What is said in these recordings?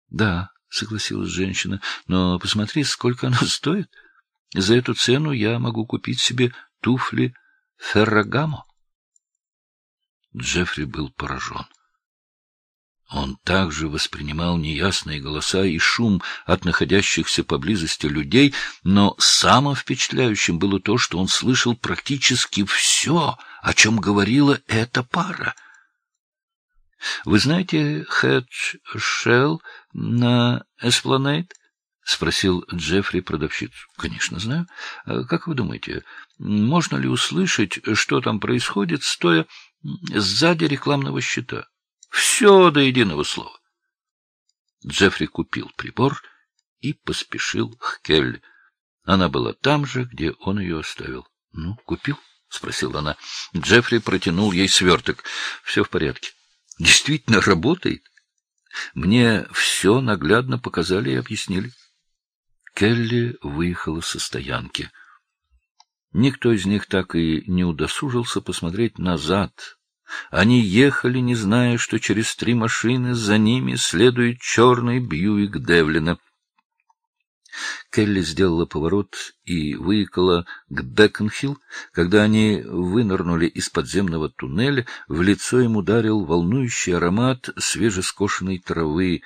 — Да, — согласилась женщина, — но посмотри, сколько она стоит. За эту цену я могу купить себе туфли Феррагамо. Джеффри был поражен. Он также воспринимал неясные голоса и шум от находящихся поблизости людей, но самым впечатляющим было то, что он слышал практически все, о чем говорила эта пара. — Вы знаете Хедж-Шелл на Эспланейд? — спросил Джеффри продавщицу. — Конечно, знаю. Как вы думаете, можно ли услышать, что там происходит, стоя сзади рекламного щита? Все до единого слова. Джеффри купил прибор и поспешил к Келли. Она была там же, где он ее оставил. — Ну, купил? — спросила она. Джеффри протянул ей сверток. — Все в порядке. — Действительно работает? Мне все наглядно показали и объяснили. Келли выехала со стоянки. Никто из них так и не удосужился посмотреть назад. Они ехали, не зная, что через 3 машины за ними следует черный Бьюик Девлина. Келли сделала поворот и выехала к Беконхилл. Когда они вынырнули из подземного туннеля, в лицо им ударил волнующий аромат свежескошенной травы.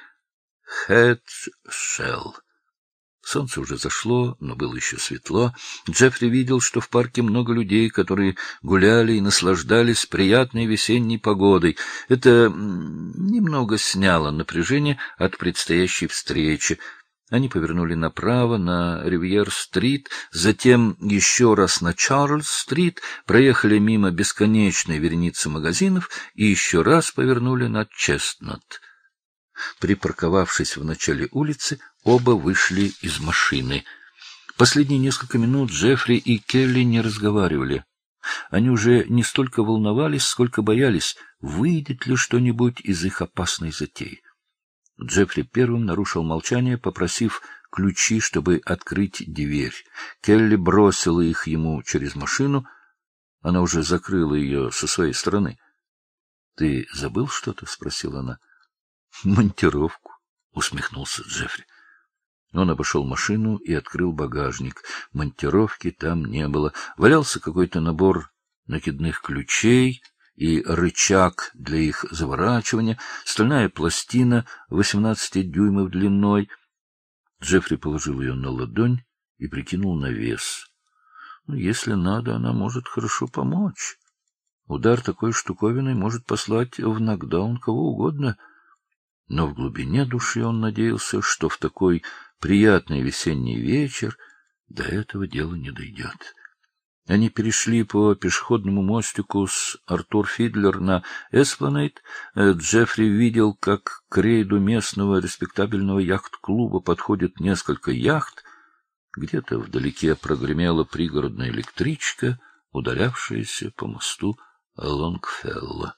Хедж-Шелл. Солнце уже зашло, но было еще светло. Джеффри видел, что в парке много людей, которые гуляли и наслаждались приятной весенней погодой. Это немного сняло напряжение от предстоящей встречи. Они повернули направо на Ривьер-стрит, затем еще раз на Чарльз-стрит, проехали мимо бесконечной вереницы магазинов и еще раз повернули на Честнат. Припарковавшись в начале улицы, оба вышли из машины. Последние несколько минут Джеффри и Келли не разговаривали. Они уже не столько волновались, сколько боялись, выйдет ли что-нибудь из их опасной затеи. Джеффри первым нарушил молчание, попросив ключи, чтобы открыть дверь. Келли бросила их ему через машину. Она уже закрыла ее со своей стороны. — Ты забыл что-то? — спросила она. — Монтировку, — усмехнулся Джеффри. Он обошел машину и открыл багажник. Монтировки там не было. Валялся какой-то набор накидных ключей и рычаг для их заворачивания, стальная пластина 18 дюймов длиной. Джеффри положил ее на ладонь и прикинул на вес. Если надо, она может хорошо помочь. Удар такой штуковиной может послать в нокдаун кого угодно. Но в глубине души он надеялся, что в такой приятный весенний вечер до этого дела не дойдет. Они перешли по пешеходному мостику с Артур Фидлер на Эспланейд. Джеффри видел, как к рейду местного респектабельного яхт-клуба подходит несколько яхт. Где-то вдалеке прогремела пригородная электричка, удалявшаяся по мосту Лонгфелла.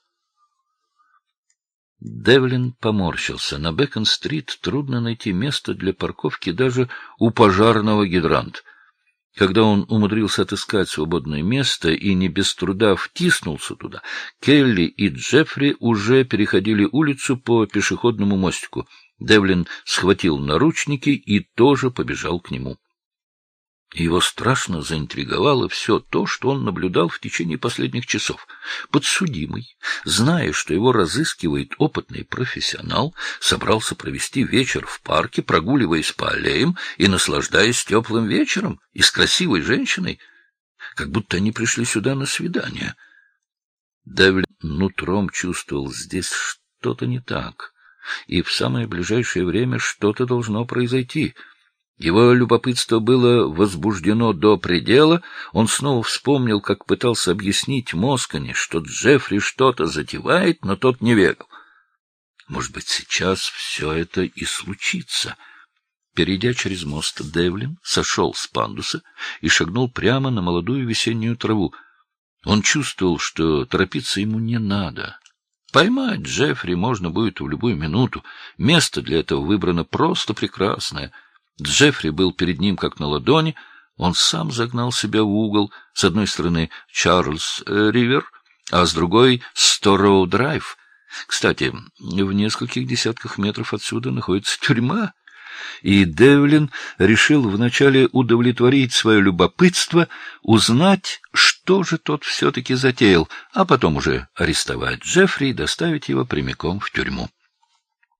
Девлин поморщился. На Бекон-стрит трудно найти место для парковки даже у пожарного гидранта. Когда он умудрился отыскать свободное место и не без труда втиснулся туда, Келли и Джеффри уже переходили улицу по пешеходному мостику. Девлин схватил наручники и тоже побежал к нему. Его страшно заинтриговало все то, что он наблюдал в течение последних часов. Подсудимый, зная, что его разыскивает опытный профессионал, собрался провести вечер в парке, прогуливаясь по аллеям и наслаждаясь теплым вечером и с красивой женщиной, как будто они пришли сюда на свидание. Девлин нутром чувствовал, здесь что-то не так, и в самое ближайшее время что-то должно произойти. Его любопытство было возбуждено до предела. Он снова вспомнил, как пытался объяснить Москоне, что Джеффри что-то затевает, но тот не верил. Может быть, сейчас все это и случится. Перейдя через мост, Девлин сошел с пандуса и шагнул прямо на молодую весеннюю траву. Он чувствовал, что торопиться ему не надо. Поймать Джеффри можно будет в любую минуту. Место для этого выбрано просто прекрасное. Джеффри был перед ним как на ладони. Он сам загнал себя в угол. С одной стороны Чарльз-Ривер, а с другой Стороу-Драйв. Кстати, в нескольких десятках метров отсюда находится тюрьма, и Девлин решил вначале удовлетворить свое любопытство, узнать, что же тот все-таки затеял, а потом уже арестовать Джеффри и доставить его прямиком в тюрьму.